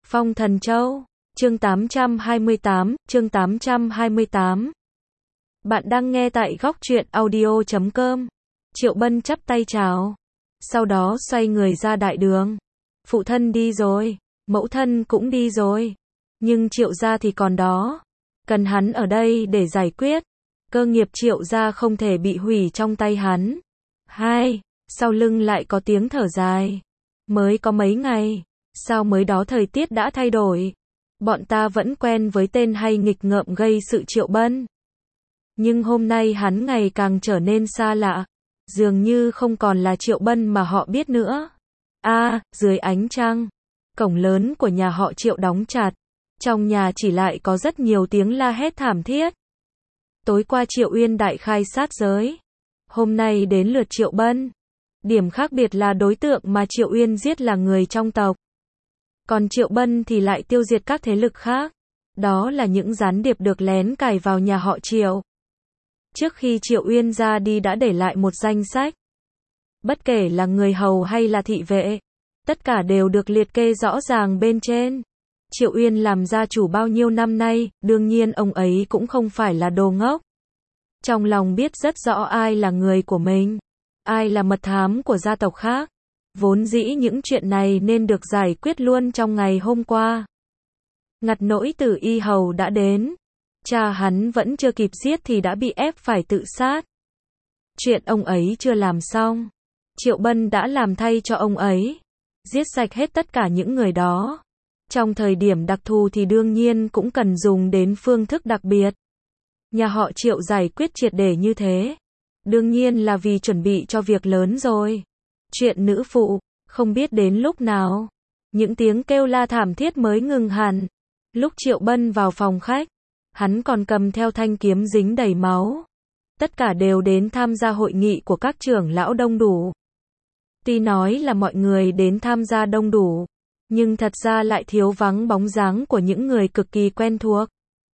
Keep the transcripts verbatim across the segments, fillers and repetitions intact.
Phong Thần Châu, chương tám trăm hai mươi tám, chương tám trăm hai mươi tám. Bạn đang nghe tại góc truyện audio chấm com. Triệu Bân chắp tay chào, sau đó xoay người ra đại đường. Phụ thân đi rồi, mẫu thân cũng đi rồi, nhưng Triệu gia thì còn đó, cần hắn ở đây để giải quyết. Cơ nghiệp Triệu gia không thể bị hủy trong tay hắn. Hai, sau lưng lại có tiếng thở dài. Mới có mấy ngày, sao mới đó thời tiết đã thay đổi. Bọn ta vẫn quen với tên hay nghịch ngợm gây sự Triệu Bân. Nhưng hôm nay hắn ngày càng trở nên xa lạ. Dường như không còn là Triệu Bân mà họ biết nữa. A, à, dưới ánh trăng, cổng lớn của nhà họ Triệu đóng chặt. Trong nhà chỉ lại có rất nhiều tiếng la hét thảm thiết. Tối qua Triệu Uyên đại khai sát giới. Hôm nay đến lượt Triệu Bân. Điểm khác biệt là đối tượng mà Triệu Uyên giết là người trong tộc. Còn Triệu Bân thì lại tiêu diệt các thế lực khác. Đó là những gián điệp được lén cài vào nhà họ Triệu. Trước khi Triệu Uyên ra đi đã để lại một danh sách. Bất kể là người hầu hay là thị vệ, tất cả đều được liệt kê rõ ràng bên trên. Triệu Uyên làm gia chủ bao nhiêu năm nay, đương nhiên ông ấy cũng không phải là đồ ngốc. Trong lòng biết rất rõ ai là người của mình, ai là mật thám của gia tộc khác. Vốn dĩ những chuyện này nên được giải quyết luôn trong ngày hôm qua. Ngặt nỗi Tử Y Hầu đã đến. Cha hắn vẫn chưa kịp giết thì đã bị ép phải tự sát. Chuyện ông ấy chưa làm xong, Triệu Bân đã làm thay cho ông ấy. Giết sạch hết tất cả những người đó. Trong thời điểm đặc thù thì đương nhiên cũng cần dùng đến phương thức đặc biệt. Nhà họ Triệu giải quyết triệt để như thế, đương nhiên là vì chuẩn bị cho việc lớn rồi. Chuyện nữ phụ, không biết đến lúc nào, những tiếng kêu la thảm thiết mới ngừng hẳn. Lúc Triệu Bân vào phòng khách, hắn còn cầm theo thanh kiếm dính đầy máu. Tất cả đều đến tham gia hội nghị của các trưởng lão đông đủ. Tuy nói là mọi người đến tham gia đông đủ, nhưng thật ra lại thiếu vắng bóng dáng của những người cực kỳ quen thuộc.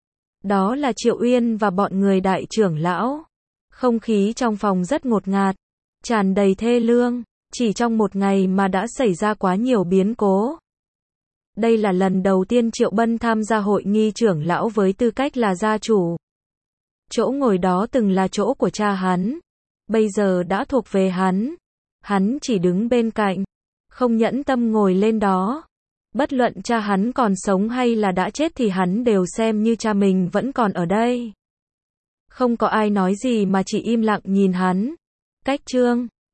Đó là Triệu Uyên và bọn người đại trưởng lão. Không khí trong phòng rất ngột ngạt, tràn đầy thê lương. Chỉ trong một ngày mà đã xảy ra quá nhiều biến cố. Đây là lần đầu tiên Triệu Bân tham gia hội nghị trưởng lão với tư cách là gia chủ. Chỗ ngồi đó từng là chỗ của cha hắn, bây giờ đã thuộc về hắn. Hắn chỉ đứng bên cạnh, không nhẫn tâm ngồi lên đó. Bất luận cha hắn còn sống hay là đã chết thì hắn đều xem như cha mình vẫn còn ở đây. Không có ai nói gì mà chỉ im lặng nhìn hắn. Cách chương